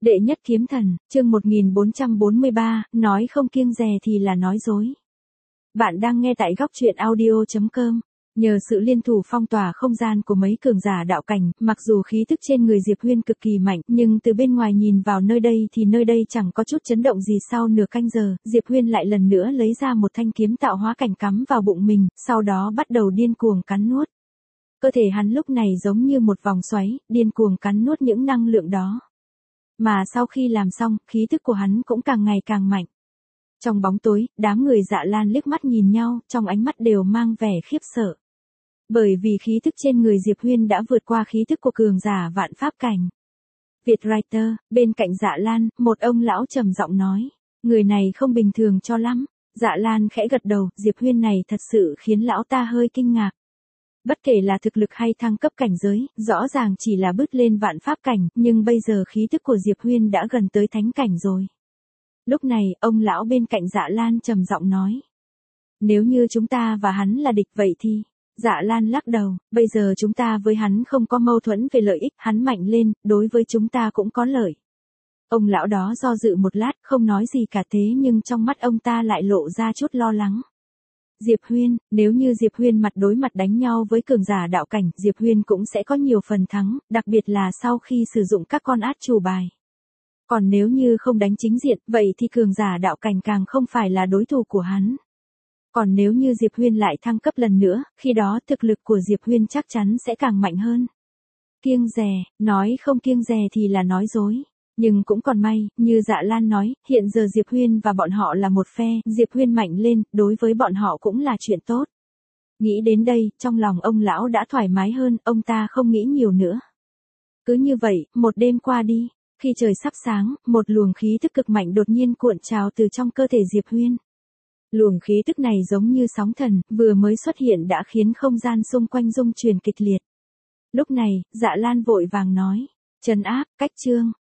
Đệ nhất kiếm thần, chương 1443, nói không kiêng dè thì là nói dối. Bạn đang nghe tại góc truyện audio.com. Nhờ sự liên thủ phong tỏa không gian của mấy cường giả đạo cảnh, mặc dù khí tức trên người Diệp Huyên cực kỳ mạnh, nhưng từ bên ngoài nhìn vào nơi đây thì nơi đây chẳng có chút chấn động gì. Sau nửa canh giờ, Diệp Huyên lại lần nữa lấy ra một thanh kiếm tạo hóa cảnh cắm vào bụng mình, sau đó bắt đầu điên cuồng cắn nuốt. Cơ thể hắn lúc này giống như một vòng xoáy, điên cuồng cắn nuốt những năng lượng đó. Mà sau khi làm xong, khí thức của hắn cũng càng ngày càng mạnh. Trong bóng tối, đám người Dạ Lan liếc mắt nhìn nhau, trong ánh mắt đều mang vẻ khiếp sợ. Bởi vì khí thức trên người Diệp Huyên đã vượt qua khí thức của cường giả vạn pháp cảnh. Việt Writer, bên cạnh Dạ Lan, một ông lão trầm giọng nói, người này không bình thường cho lắm. Dạ Lan khẽ gật đầu, Diệp Huyên này thật sự khiến lão ta hơi kinh ngạc. Bất kể là thực lực hay thăng cấp cảnh giới, rõ ràng chỉ là bước lên vạn pháp cảnh, nhưng bây giờ khí tức của Diệp Huyên đã gần tới thánh cảnh rồi. Lúc này, ông lão bên cạnh Dạ Lan trầm giọng nói. Nếu như chúng ta và hắn là địch vậy thì... Dạ Lan lắc đầu, bây giờ chúng ta với hắn không có mâu thuẫn về lợi ích, hắn mạnh lên, đối với chúng ta cũng có lợi. Ông lão đó do dự một lát, không nói gì cả, thế nhưng trong mắt ông ta lại lộ ra chút lo lắng. Diệp Huyên, nếu như Diệp Huyên mặt đối mặt đánh nhau với cường giả đạo cảnh, Diệp Huyên cũng sẽ có nhiều phần thắng, đặc biệt là sau khi sử dụng các con át chủ bài. Còn nếu như không đánh chính diện, vậy thì cường giả đạo cảnh càng không phải là đối thủ của hắn. Còn nếu như Diệp Huyên lại thăng cấp lần nữa, khi đó thực lực của Diệp Huyên chắc chắn sẽ càng mạnh hơn. Kiêng dè, nói không kiêng dè thì là nói dối. Nhưng cũng còn may, như Dạ Lan nói, hiện giờ Diệp Huyên và bọn họ là một phe, Diệp Huyên mạnh lên, đối với bọn họ cũng là chuyện tốt. Nghĩ đến đây, trong lòng ông lão đã thoải mái hơn, ông ta không nghĩ nhiều nữa. Cứ như vậy, một đêm qua đi, khi trời sắp sáng, một luồng khí tức cực mạnh đột nhiên cuộn trào từ trong cơ thể Diệp Huyên. Luồng khí tức này giống như sóng thần, vừa mới xuất hiện đã khiến không gian xung quanh rung chuyển kịch liệt. Lúc này, Dạ Lan vội vàng nói, trấn áp, cách chương.